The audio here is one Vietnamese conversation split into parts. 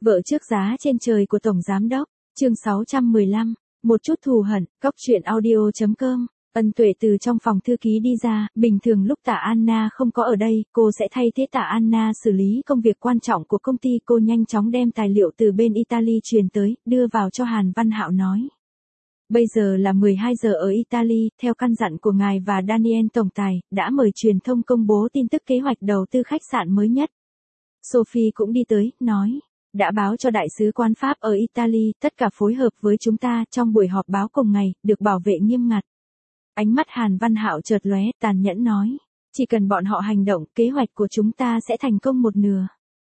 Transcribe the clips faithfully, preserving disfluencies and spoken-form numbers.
Vợ trước giá trên trời của Tổng Giám Đốc, chương sáu trăm mười lăm, một chút thù hận, góc truyện audio chấm com. Ân Tuệ từ trong phòng thư ký đi ra, bình thường lúc Tạ Anna không có ở đây, cô sẽ thay thế Tạ Anna xử lý công việc quan trọng của công ty. Cô nhanh chóng đem tài liệu từ bên Italy truyền tới, đưa vào cho Hàn Văn Hạo nói. Bây giờ là mười hai giờ ở Italy, theo căn dặn của ngài và Daniel Tổng Tài, đã mời truyền thông công bố tin tức kế hoạch đầu tư khách sạn mới nhất. Sophie cũng đi tới, nói. Đã báo cho đại sứ quán Pháp ở Italy, tất cả phối hợp với chúng ta trong buổi họp báo cùng ngày, được bảo vệ nghiêm ngặt. Ánh mắt Hàn Văn Hạo chợt lóe, tàn nhẫn nói. Chỉ cần bọn họ hành động, kế hoạch của chúng ta sẽ thành công một nửa.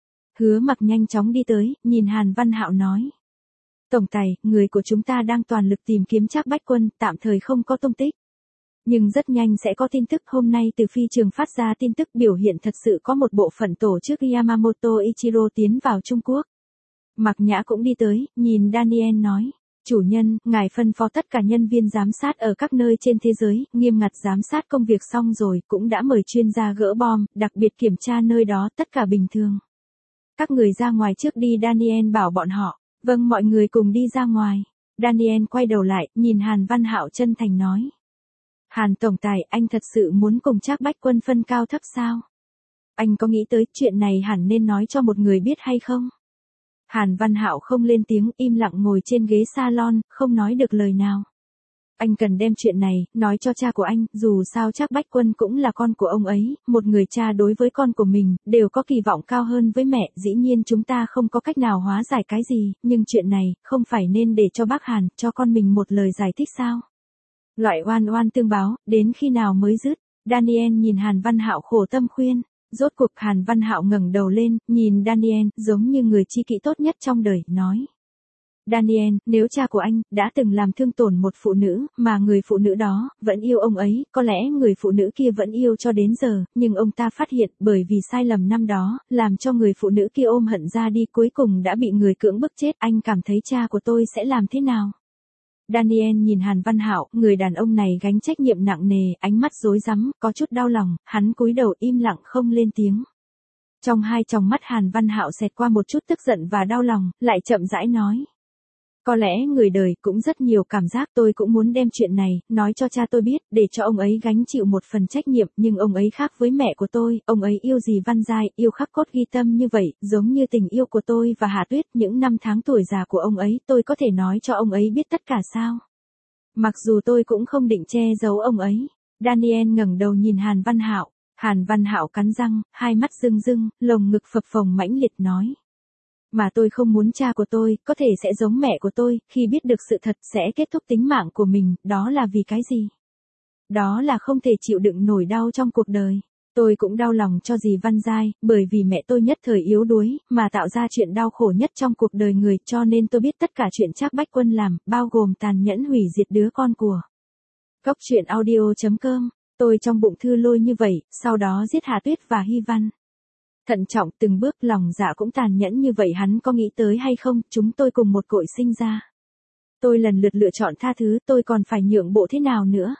Hứa Mặc nhanh chóng đi tới, nhìn Hàn Văn Hạo nói. Tổng Tài, người của chúng ta đang toàn lực tìm kiếm Trác Bách Quân, tạm thời không có tung tích. Nhưng rất nhanh sẽ có tin tức. Hôm nay từ phi trường phát ra tin tức biểu hiện thật sự có một bộ phận tổ chức Yamamoto Ichiro tiến vào Trung Quốc. Mạc Nhã cũng đi tới, nhìn Daniel nói. Chủ nhân, ngài phân phó tất cả nhân viên giám sát ở các nơi trên thế giới, nghiêm ngặt giám sát công việc xong rồi, cũng đã mời chuyên gia gỡ bom, đặc biệt kiểm tra nơi đó, tất cả bình thường. Các người ra ngoài trước đi. Daniel bảo bọn họ. Vâng, mọi người cùng đi ra ngoài. Daniel quay đầu lại, nhìn Hàn Văn Hạo chân thành nói. Hàn Tổng Tài, anh thật sự muốn cùng Trác Bách Quân phân cao thấp sao? Anh có nghĩ tới chuyện này hẳn nên nói cho một người biết hay không? Hàn Văn Hạo không lên tiếng, im lặng ngồi trên ghế salon, không nói được lời nào. Anh cần đem chuyện này, nói cho cha của anh, dù sao Trác Bách Quân cũng là con của ông ấy, một người cha đối với con của mình, đều có kỳ vọng cao hơn với mẹ, dĩ nhiên chúng ta không có cách nào hóa giải cái gì, nhưng chuyện này, không phải nên để cho bác Hàn, cho con mình một lời giải thích sao? Loại oan oan tương báo, đến khi nào mới dứt? Daniel nhìn Hàn Văn Hạo khổ tâm khuyên. Rốt cuộc Hàn Văn Hạo ngẩng đầu lên, nhìn Daniel, giống như người tri kỷ tốt nhất trong đời, nói. Daniel, nếu cha của anh, đã từng làm thương tổn một phụ nữ, mà người phụ nữ đó, vẫn yêu ông ấy, có lẽ người phụ nữ kia vẫn yêu cho đến giờ, nhưng ông ta phát hiện, bởi vì sai lầm năm đó, làm cho người phụ nữ kia ôm hận ra đi, cuối cùng đã bị người cưỡng bức chết, anh cảm thấy cha của tôi sẽ làm thế nào? Daniel nhìn Hàn Văn Hạo, người đàn ông này gánh trách nhiệm nặng nề, ánh mắt rối rắm, có chút đau lòng, hắn cúi đầu im lặng không lên tiếng. Trong hai tròng mắt Hàn Văn Hạo xẹt qua một chút tức giận và đau lòng, lại chậm rãi nói. Có lẽ người đời cũng rất nhiều cảm giác, tôi cũng muốn đem chuyện này, nói cho cha tôi biết, để cho ông ấy gánh chịu một phần trách nhiệm, nhưng ông ấy khác với mẹ của tôi, ông ấy yêu dì Văn Giai, yêu khắc cốt ghi tâm như vậy, giống như tình yêu của tôi và Hà Tuyết, những năm tháng tuổi già của ông ấy, tôi có thể nói cho ông ấy biết tất cả sao? Mặc dù tôi cũng không định che giấu ông ấy. Daniel ngẩng đầu nhìn Hàn Văn Hạo, Hàn Văn Hạo cắn răng, hai mắt rưng rưng, lồng ngực phập phồng mãnh liệt nói. Mà tôi không muốn cha của tôi, có thể sẽ giống mẹ của tôi, khi biết được sự thật sẽ kết thúc tính mạng của mình, đó là vì cái gì? Đó là không thể chịu đựng nổi đau trong cuộc đời. Tôi cũng đau lòng cho dì Văn Giai, bởi vì mẹ tôi nhất thời yếu đuối, mà tạo ra chuyện đau khổ nhất trong cuộc đời người, cho nên tôi biết tất cả chuyện Trác Bách Quân làm, bao gồm tàn nhẫn hủy diệt đứa con của. Góc truyện audio chấm com, tôi trong bụng thư lôi như vậy, sau đó giết Hà Tuyết và Hy Văn. Thận trọng từng bước, lòng dạ cũng tàn nhẫn như vậy, hắn có nghĩ tới hay không? Chúng tôi cùng một cội sinh ra. Tôi lần lượt lựa chọn tha thứ, tôi còn phải nhượng bộ thế nào nữa?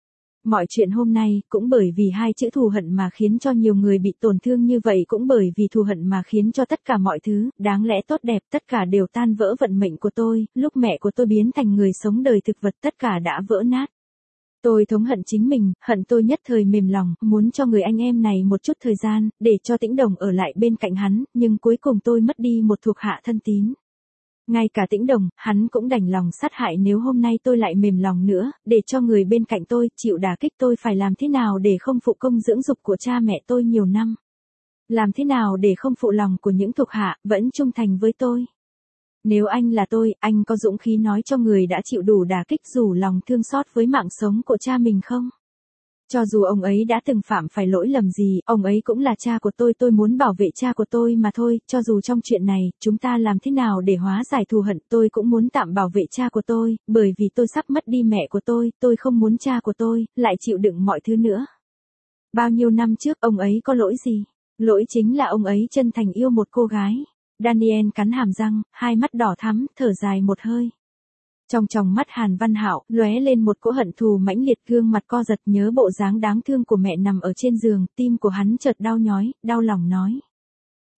Mọi chuyện hôm nay, cũng bởi vì hai chữ thù hận mà khiến cho nhiều người bị tổn thương như vậy, cũng bởi vì thù hận mà khiến cho tất cả mọi thứ, đáng lẽ tốt đẹp, tất cả đều tan vỡ. Vận mệnh của tôi, lúc mẹ của tôi biến thành người sống đời thực vật, tất cả đã vỡ nát. Tôi thống hận chính mình, hận tôi nhất thời mềm lòng, muốn cho người anh em này một chút thời gian, để cho Tĩnh Đồng ở lại bên cạnh hắn, nhưng cuối cùng tôi mất đi một thuộc hạ thân tín. Ngay cả Tĩnh Đồng, hắn cũng đành lòng sát hại. Nếu hôm nay tôi lại mềm lòng nữa, để cho người bên cạnh tôi chịu đả kích, tôi phải làm thế nào để không phụ công dưỡng dục của cha mẹ tôi nhiều năm? Làm thế nào để không phụ lòng của những thuộc hạ, vẫn trung thành với tôi? Nếu anh là tôi, anh có dũng khí nói cho người đã chịu đủ đả kích rủ lòng thương xót với mạng sống của cha mình không? Cho dù ông ấy đã từng phạm phải lỗi lầm gì, ông ấy cũng là cha của tôi, tôi muốn bảo vệ cha của tôi mà thôi, cho dù trong chuyện này, chúng ta làm thế nào để hóa giải thù hận, tôi cũng muốn tạm bảo vệ cha của tôi, bởi vì tôi sắp mất đi mẹ của tôi, tôi không muốn cha của tôi, lại chịu đựng mọi thứ nữa. Bao nhiêu năm trước, ông ấy có lỗi gì? Lỗi chính là ông ấy chân thành yêu một cô gái. Daniel cắn hàm răng, hai mắt đỏ thắm, thở dài một hơi. Trong tròng mắt Hàn Văn Hạo, lóe lên một cỗ hận thù mãnh liệt, gương mặt co giật nhớ bộ dáng đáng thương của mẹ nằm ở trên giường, tim của hắn chợt đau nhói, đau lòng nói.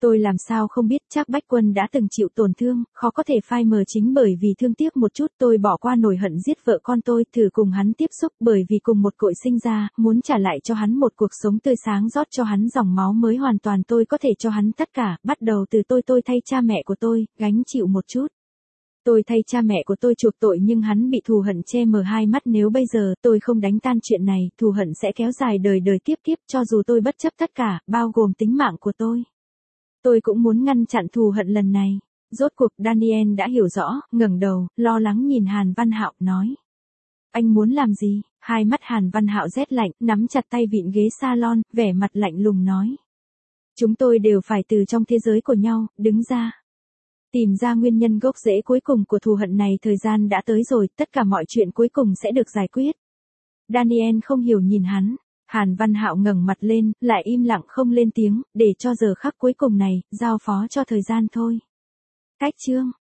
Tôi làm sao không biết, Trác Bách Quân đã từng chịu tổn thương, khó có thể phai mờ chính bởi vì thương tiếc một chút tôi bỏ qua nổi hận giết vợ con tôi, thử cùng hắn tiếp xúc bởi vì cùng một cội sinh ra, muốn trả lại cho hắn một cuộc sống tươi sáng, rót cho hắn dòng máu mới hoàn toàn, tôi có thể cho hắn tất cả, bắt đầu từ tôi tôi thay cha mẹ của tôi, gánh chịu một chút. Tôi thay cha mẹ của tôi chuộc tội nhưng hắn bị thù hận che mờ hai mắt, nếu bây giờ tôi không đánh tan chuyện này, thù hận sẽ kéo dài đời đời kiếp kiếp, cho dù tôi bất chấp tất cả, bao gồm tính mạng của tôi. Tôi cũng muốn ngăn chặn thù hận lần này. Rốt cuộc Daniel đã hiểu rõ, ngẩng đầu, lo lắng nhìn Hàn Văn Hạo, nói. Anh muốn làm gì? Hai mắt Hàn Văn Hạo rét lạnh, nắm chặt tay vịn ghế salon, vẻ mặt lạnh lùng nói. Chúng tôi đều phải từ trong thế giới của nhau, đứng ra. Tìm ra nguyên nhân gốc rễ cuối cùng của thù hận này, thời gian đã tới rồi, tất cả mọi chuyện cuối cùng sẽ được giải quyết. Daniel không hiểu nhìn hắn. Hàn Văn Hạo ngẩng mặt lên, lại im lặng không lên tiếng, để cho giờ khắc cuối cùng này, giao phó cho thời gian thôi. Cách chương